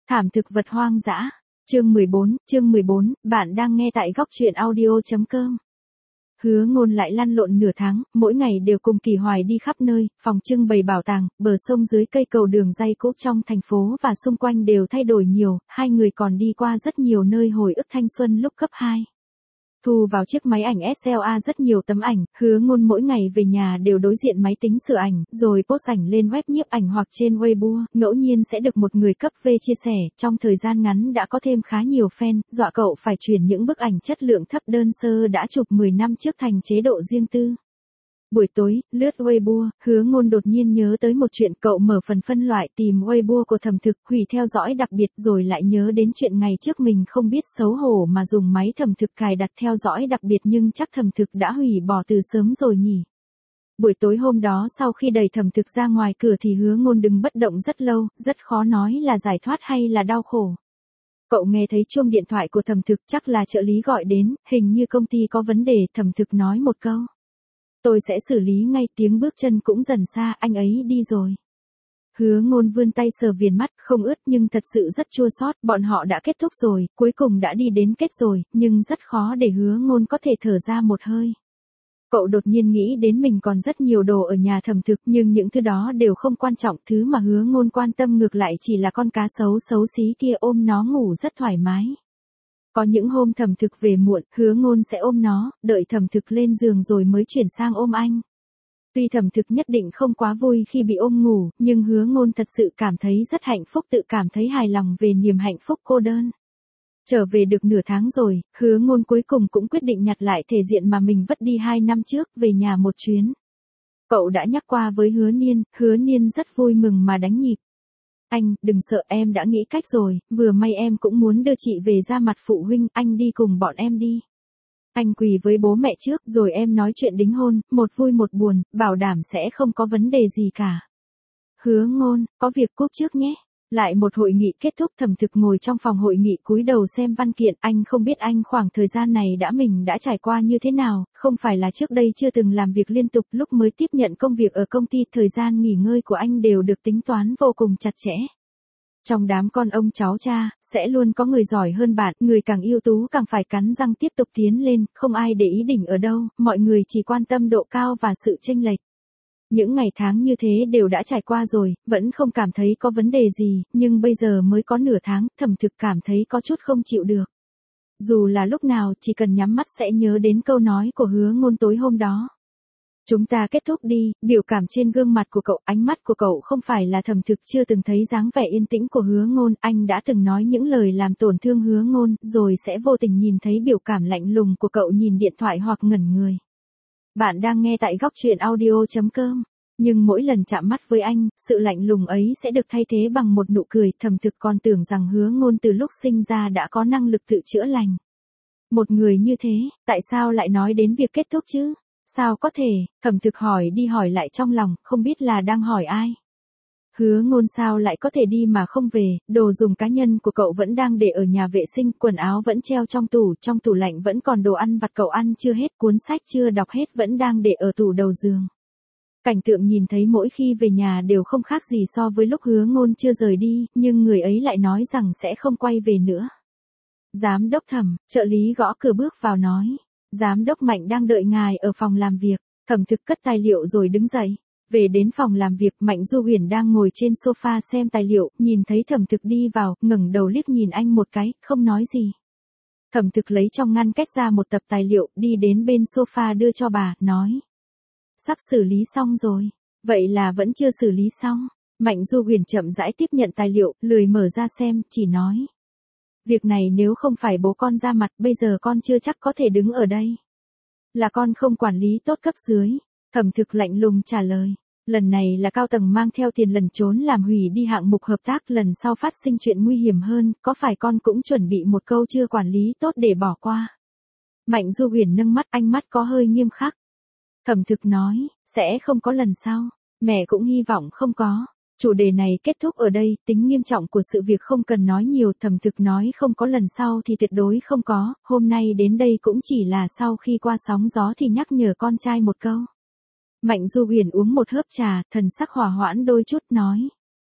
Thảm thực vật hoang dã. Chương 14, bạn đang nghe tại góc truyện audio.com. Hứa Ngôn lại lăn lộn nửa tháng, mỗi ngày đều cùng Kỳ Hoài đi khắp nơi, phòng trưng bày bảo tàng, bờ sông dưới cây cầu đường ray cũ trong thành phố và xung quanh đều thay đổi nhiều, hai người còn đi qua rất nhiều nơi hồi ức thanh xuân lúc cấp 2. Thu vào chiếc máy ảnh SLA rất nhiều tấm ảnh, Hứa Ngôn mỗi ngày về nhà đều đối diện máy tính sửa ảnh, rồi post ảnh lên web nhiếp ảnh hoặc trên Weibo, ngẫu nhiên sẽ được một người cấp V chia sẻ, trong thời gian ngắn đã có thêm khá nhiều fan, dọa cậu phải chuyển những bức ảnh chất lượng thấp đơn sơ đã chụp 10 năm trước thành chế độ riêng tư. Buổi tối, lướt Weibo, Hứa Ngôn đột nhiên nhớ tới một chuyện, cậu mở phần phân loại tìm Weibo của Thẩm Thực, hủy theo dõi đặc biệt rồi lại nhớ đến chuyện ngày trước mình không biết xấu hổ mà dùng máy Thẩm Thực cài đặt theo dõi đặc biệt nhưng chắc Thẩm Thực đã hủy bỏ từ sớm rồi nhỉ. Buổi tối hôm đó sau khi đẩy Thẩm Thực ra ngoài cửa thì Hứa Ngôn đứng bất động rất lâu, rất khó nói là giải thoát hay là đau khổ. Cậu nghe thấy chuông điện thoại của Thẩm Thực, chắc là trợ lý gọi đến, hình như công ty có vấn đề, Thẩm Thực nói một câu. Tôi sẽ xử lý ngay, tiếng bước chân cũng dần xa, anh ấy đi rồi. Hứa Ngôn vươn tay sờ viền mắt, không ướt nhưng thật sự rất chua xót, bọn họ đã kết thúc rồi, cuối cùng đã đi đến kết rồi, nhưng rất khó để Hứa Ngôn có thể thở ra một hơi. Cậu đột nhiên nghĩ đến mình còn rất nhiều đồ ở nhà Thẩm Thực nhưng những thứ đó đều không quan trọng, thứ mà Hứa Ngôn quan tâm ngược lại chỉ là con cá sấu xấu xí kia, ôm nó ngủ rất thoải mái. Có những hôm Thẩm Thực về muộn, Hứa Ngôn sẽ ôm nó, đợi Thẩm Thực lên giường rồi mới chuyển sang ôm anh. Tuy Thẩm Thực nhất định không quá vui khi bị ôm ngủ, nhưng Hứa Ngôn thật sự cảm thấy rất hạnh phúc, tự cảm thấy hài lòng về niềm hạnh phúc cô đơn. Trở về được nửa tháng rồi, Hứa Ngôn cuối cùng cũng quyết định nhặt lại thể diện mà mình vứt đi 2 năm trước, về nhà một chuyến. Cậu đã nhắc qua với Hứa Niên rất vui mừng mà đánh nhịp. Anh, đừng sợ, em đã nghĩ cách rồi, vừa may em cũng muốn đưa chị về ra mặt phụ huynh, anh đi cùng bọn em đi. Anh quỳ với bố mẹ trước rồi em nói chuyện đính hôn, một vui một buồn, bảo đảm sẽ không có vấn đề gì cả. Hứa Ngôn, có việc cúp trước nhé. Lại một hội nghị kết thúc, Thẩm Thực ngồi trong phòng hội nghị cúi đầu xem văn kiện, anh không biết anh khoảng thời gian này mình đã trải qua như thế nào, không phải là trước đây chưa từng làm việc liên tục, lúc mới tiếp nhận công việc ở công ty, thời gian nghỉ ngơi của anh đều được tính toán vô cùng chặt chẽ. Trong đám con ông cháu cha, sẽ luôn có người giỏi hơn bạn, người càng ưu tú càng phải cắn răng tiếp tục tiến lên, không ai để ý đỉnh ở đâu, mọi người chỉ quan tâm độ cao và sự chênh lệch. Những ngày tháng như thế đều đã trải qua rồi, vẫn không cảm thấy có vấn đề gì, nhưng bây giờ mới có nửa tháng, Thẩm Thực cảm thấy có chút không chịu được. Dù là lúc nào, chỉ cần nhắm mắt sẽ nhớ đến câu nói của Hứa Ngôn tối hôm đó. Chúng ta kết thúc đi, biểu cảm trên gương mặt của cậu, ánh mắt của cậu không phải là Thẩm Thực chưa từng thấy dáng vẻ yên tĩnh của Hứa Ngôn, anh đã từng nói những lời làm tổn thương Hứa Ngôn, rồi sẽ vô tình nhìn thấy biểu cảm lạnh lùng của cậu nhìn điện thoại hoặc ngẩn người. Bạn đang nghe tại góc truyện audio.com. Nhưng mỗi lần chạm mắt với anh, sự lạnh lùng ấy sẽ được thay thế bằng một nụ cười, Thẩm Thực còn tưởng rằng Hứa Ngôn từ lúc sinh ra đã có năng lực tự chữa lành. Một người như thế, tại sao lại nói đến việc kết thúc chứ? Sao có thể? Thẩm Thực hỏi đi hỏi lại trong lòng, không biết là đang hỏi ai. Hứa Ngôn sao lại có thể đi mà không về, đồ dùng cá nhân của cậu vẫn đang để ở nhà vệ sinh, quần áo vẫn treo trong tủ lạnh vẫn còn đồ ăn vặt cậu ăn chưa hết, cuốn sách chưa đọc hết vẫn đang để ở tủ đầu giường. Cảnh tượng nhìn thấy mỗi khi về nhà đều không khác gì so với lúc Hứa Ngôn chưa rời đi, nhưng người ấy lại nói rằng sẽ không quay về nữa. Giám đốc Thẩm, trợ lý gõ cửa bước vào nói. Giám đốc Mạnh đang đợi ngài ở phòng làm việc. Thẩm Thực cất tài liệu rồi đứng dậy. Về đến phòng làm việc, Mạnh Du Huyền đang ngồi trên sofa xem tài liệu, nhìn thấy Thẩm Thực đi vào, ngẩng đầu liếc nhìn anh một cái, không nói gì. Thẩm Thực lấy trong ngăn két ra một tập tài liệu, đi đến bên sofa đưa cho bà, nói. Sắp xử lý xong rồi. Vậy là vẫn chưa xử lý xong. Mạnh Du Huyền chậm rãi tiếp nhận tài liệu, lười mở ra xem, chỉ nói. Việc này nếu không phải bố con ra mặt, bây giờ con chưa chắc có thể đứng ở đây. Là con không quản lý tốt cấp dưới. Thẩm Thực lạnh lùng trả lời. Lần này là cao tầng mang theo tiền lẩn trốn làm hủy đi hạng mục hợp tác, lần sau phát sinh chuyện nguy hiểm hơn, có phải con cũng chuẩn bị một câu chưa quản lý tốt để bỏ qua? Mạnh Du Huyền nâng mắt, ánh mắt có hơi nghiêm khắc. Thẩm Thực nói, sẽ không có lần sau. Mẹ cũng hy vọng không có. Chủ đề này kết thúc ở đây, tính nghiêm trọng của sự việc không cần nói nhiều, Thẩm Thực nói không có lần sau thì tuyệt đối không có, hôm nay đến đây cũng chỉ là sau khi qua sóng gió thì nhắc nhở con trai một câu. Mạnh Du Huyền uống một hớp trà, thần sắc hòa hoãn đôi chút nói.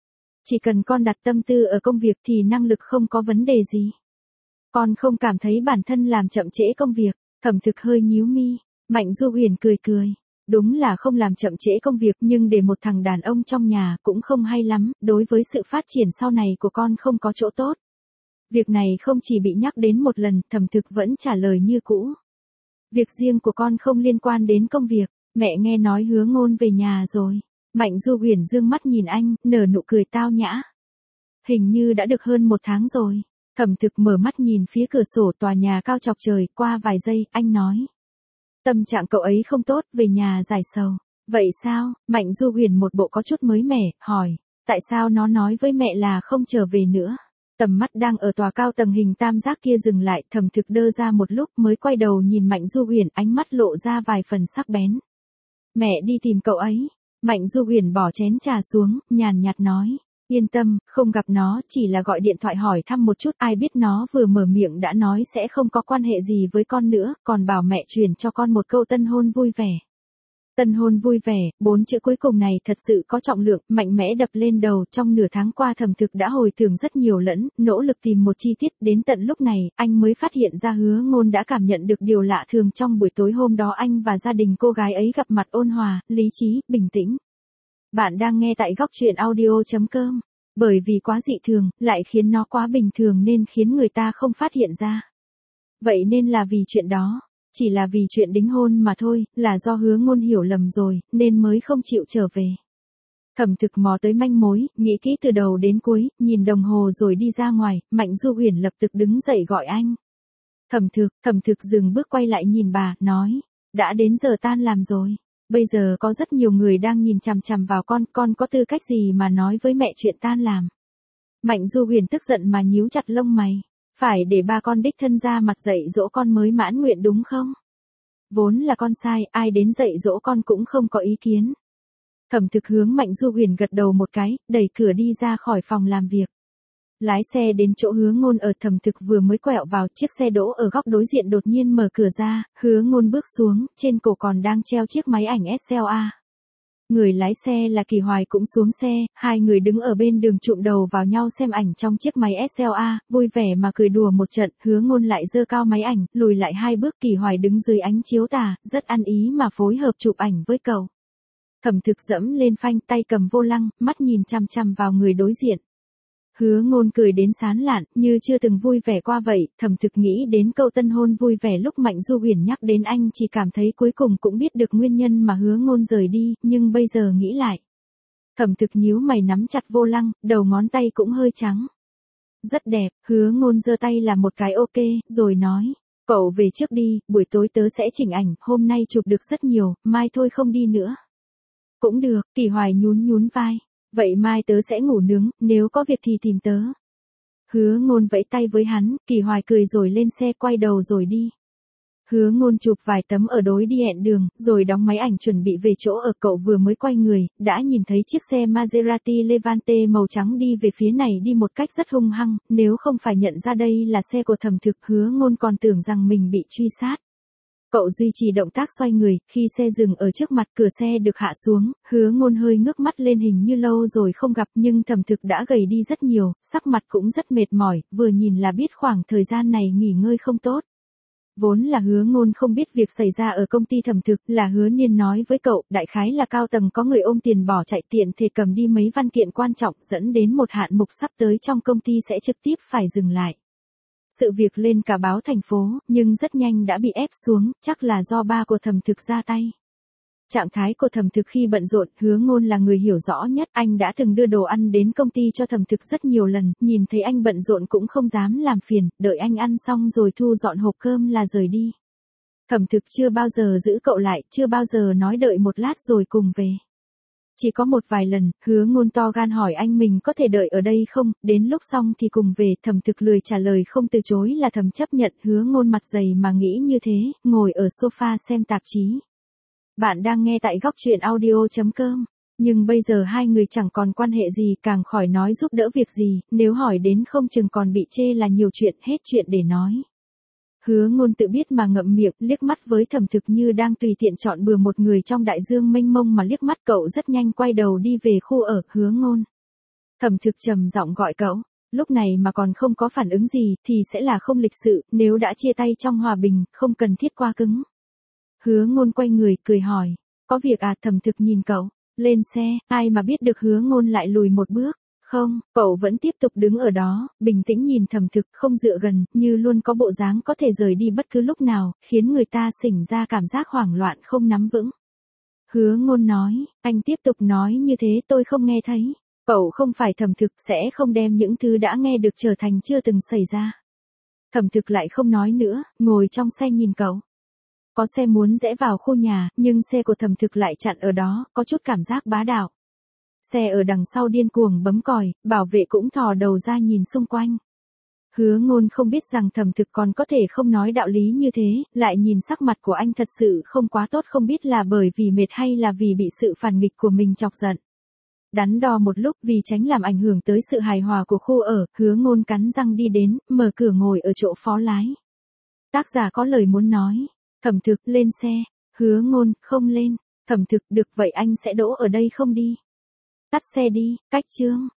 Chỉ cần con đặt tâm tư ở công việc thì năng lực không có vấn đề gì. Con không cảm thấy bản thân làm chậm trễ công việc. Thẩm Thực hơi nhíu mi. Mạnh Du Huyền cười cười. Đúng là không làm chậm trễ công việc, nhưng để một thằng đàn ông trong nhà cũng không hay lắm, đối với sự phát triển sau này của con không có chỗ tốt. Việc này không chỉ bị nhắc đến một lần, Thẩm Thực vẫn trả lời như cũ. Việc riêng của con không liên quan đến công việc, mẹ nghe nói Hứa Ngôn về nhà rồi. Mạnh Du Huyền dương mắt nhìn anh, nở nụ cười tao nhã. Hình như đã được hơn 1 tháng rồi. Thẩm Thực mở mắt nhìn phía cửa sổ tòa nhà cao chọc trời, qua vài giây, anh nói. Tâm trạng cậu ấy không tốt, về nhà giải sầu. Vậy sao? Mạnh Du Huyền một bộ có chút mới mẻ, hỏi. Tại sao nó nói với mẹ là không trở về nữa? Tầm mắt đang ở tòa cao tầng hình tam giác kia dừng lại, Thẩm Thực đơ ra một lúc mới quay đầu nhìn Mạnh Du Huyền, ánh mắt lộ ra vài phần sắc bén. Mẹ đi tìm cậu ấy. Mạnh Du Huyền bỏ chén trà xuống, nhàn nhạt nói. Yên tâm, không gặp nó, chỉ là gọi điện thoại hỏi thăm một chút, ai biết nó vừa mở miệng đã nói sẽ không có quan hệ gì với con nữa, còn bảo mẹ truyền cho con một câu tân hôn vui vẻ. Tân hôn vui vẻ, 4 chữ cuối cùng này thật sự có trọng lượng, mạnh mẽ đập lên đầu. Trong nửa tháng qua Thẩm Thực đã hồi tưởng rất nhiều lẫn, nỗ lực tìm một chi tiết, đến tận lúc này, anh mới phát hiện ra Hứa Ngôn đã cảm nhận được điều lạ thường trong buổi tối hôm đó anh và gia đình cô gái ấy gặp mặt ôn hòa, lý trí, bình tĩnh. Bạn đang nghe tại góc truyện audio.com. Bởi vì quá dị thường, lại khiến nó quá bình thường nên khiến người ta không phát hiện ra. Vậy nên là vì chuyện đó. Chỉ là vì chuyện đính hôn mà thôi, là do Hứa Ngôn hiểu lầm rồi, nên mới không chịu trở về. Thẩm Thực mò tới manh mối, nghĩ kỹ từ đầu đến cuối, nhìn đồng hồ rồi đi ra ngoài, Mạnh Du Huyền lập tức đứng dậy gọi anh. Thẩm Thực dừng bước quay lại nhìn bà, nói. Đã đến giờ tan làm rồi. Bây giờ có rất nhiều người đang nhìn chằm chằm vào con có tư cách gì mà nói với mẹ chuyện tan làm. Mạnh Du Huyền tức giận mà nhíu chặt lông mày. Phải để ba con đích thân ra mặt dạy dỗ con mới mãn nguyện đúng không? Vốn là con sai, ai đến dạy dỗ con cũng không có ý kiến. Thẩm Thực hướng Mạnh Du Huyền gật đầu một cái, đẩy cửa đi ra khỏi phòng làm việc. Lái xe đến chỗ Hứa Ngôn ở. Thẩm Thực vừa mới quẹo vào, chiếc xe đỗ ở góc đối diện đột nhiên mở cửa ra, Hứa Ngôn bước xuống, trên cổ còn đang treo chiếc máy ảnh SLA. Người lái xe là Kỳ Hoài cũng xuống xe, hai người đứng ở bên đường chụm đầu vào nhau xem ảnh trong chiếc máy SLA, vui vẻ mà cười đùa một trận. Hứa Ngôn lại giơ cao máy ảnh, lùi lại 2 bước. Kỳ Hoài đứng dưới ánh chiếu tà, rất ăn ý mà phối hợp chụp ảnh với cậu. Thẩm Thực dẫm lên phanh, tay cầm vô lăng, mắt nhìn chằm chằm vào người đối diện. Hứa Ngôn cười đến sán lạn, như chưa từng vui vẻ qua vậy. Thẩm Thực nghĩ đến câu tân hôn vui vẻ lúc Mạnh Du Huyền nhắc đến anh, chỉ cảm thấy cuối cùng cũng biết được nguyên nhân mà Hứa Ngôn rời đi, nhưng bây giờ nghĩ lại. Thẩm Thực nhíu mày nắm chặt vô lăng, đầu ngón tay cũng hơi trắng. Rất đẹp. Hứa Ngôn giơ tay là một cái ok, rồi nói. Cậu về trước đi, buổi tối tớ sẽ chỉnh ảnh, hôm nay chụp được rất nhiều, mai thôi không đi nữa. Cũng được. Kỳ Hoài nhún vai. Vậy mai tớ sẽ ngủ nướng, nếu có việc thì tìm tớ. Hứa Ngôn vẫy tay với hắn, Kỳ Hoài cười rồi lên xe quay đầu rồi đi. Hứa Ngôn chụp vài tấm ở đối đi hẹn đường, rồi đóng máy ảnh chuẩn bị về chỗ ở. Cậu vừa mới quay người, đã nhìn thấy chiếc xe Maserati Levante màu trắng đi về phía này đi một cách rất hung hăng, nếu không phải nhận ra đây là xe của Thẩm Thực, Hứa Ngôn còn tưởng rằng mình bị truy sát. Cậu duy trì động tác xoay người, khi xe dừng ở trước mặt, cửa xe được hạ xuống, Hứa Ngôn hơi ngước mắt lên, hình như lâu rồi không gặp, nhưng Thẩm Thực đã gầy đi rất nhiều, sắc mặt cũng rất mệt mỏi, vừa nhìn là biết khoảng thời gian này nghỉ ngơi không tốt. Vốn là Hứa Ngôn không biết việc xảy ra ở công ty Thẩm Thực, là Hứa Niên nói với cậu, đại khái là cao tầng có người ôm tiền bỏ chạy, tiện thể cầm đi mấy văn kiện quan trọng, dẫn đến một hạn mục sắp tới trong công ty sẽ trực tiếp phải dừng lại. Sự việc lên cả báo thành phố, nhưng rất nhanh đã bị ép xuống, chắc là do ba của Thẩm Thực ra tay. Trạng thái của Thẩm Thực khi bận rộn, Hứa Ngôn là người hiểu rõ nhất, anh đã từng đưa đồ ăn đến công ty cho Thẩm Thực rất nhiều lần, nhìn thấy anh bận rộn cũng không dám làm phiền, đợi anh ăn xong rồi thu dọn hộp cơm là rời đi. Thẩm Thực chưa bao giờ giữ cậu lại, chưa bao giờ nói đợi một lát rồi cùng về. Chỉ có một vài lần, Hứa Ngôn to gan hỏi anh mình có thể đợi ở đây không, đến lúc xong thì cùng về. Thẩm Thực lười trả lời, không từ chối là thầm chấp nhận. Hứa Ngôn mặt dày mà nghĩ như thế, ngồi ở sofa xem tạp chí. Bạn đang nghe tại góc truyện audio.com. Nhưng bây giờ hai người chẳng còn quan hệ gì, càng khỏi nói giúp đỡ việc gì, nếu hỏi đến không chừng còn bị chê là nhiều chuyện, hết chuyện để nói. Hứa Ngôn tự biết mà ngậm miệng, liếc mắt với Thẩm Thực như đang tùy tiện chọn bừa một người trong đại dương mênh mông mà liếc mắt. Cậu rất nhanh quay đầu đi về khu ở. Hứa Ngôn. Thẩm Thực trầm giọng gọi cậu. Lúc này mà còn không có phản ứng gì thì sẽ là không lịch sự, nếu đã chia tay trong hòa bình, không cần thiết qua cứng. Hứa Ngôn quay người, cười hỏi. Có việc à? Thẩm Thực nhìn cậu. Lên xe, ai mà biết được Hứa Ngôn lại lùi một bước. Không, cậu vẫn tiếp tục đứng ở đó, bình tĩnh nhìn Thẩm Thực, không dựa gần, như luôn có bộ dáng có thể rời đi bất cứ lúc nào, khiến người ta sinh ra cảm giác hoảng loạn không nắm vững. Hứa Ngôn nói, anh tiếp tục nói như thế tôi không nghe thấy. Cậu không phải Thẩm Thực, sẽ không đem những thứ đã nghe được trở thành chưa từng xảy ra. Thẩm Thực lại không nói nữa, ngồi trong xe nhìn cậu. Có xe muốn rẽ vào khu nhà, nhưng xe của Thẩm Thực lại chặn ở đó, có chút cảm giác bá đạo. Xe ở đằng sau điên cuồng bấm còi, bảo vệ cũng thò đầu ra nhìn xung quanh. Hứa Ngôn không biết rằng Thẩm Thực còn có thể không nói đạo lý như thế, lại nhìn sắc mặt của anh thật sự không quá tốt, không biết là bởi vì mệt hay là vì bị sự phản nghịch của mình chọc giận. Đắn đo một lúc vì tránh làm ảnh hưởng tới sự hài hòa của khu ở, Hứa Ngôn cắn răng đi đến, mở cửa ngồi ở chỗ phó lái. Tác giả có lời muốn nói. Thẩm Thực, lên xe. Hứa Ngôn, không lên. Thẩm Thực, được vậy anh sẽ đỗ ở đây không đi. Tắt xe đi, cách chương.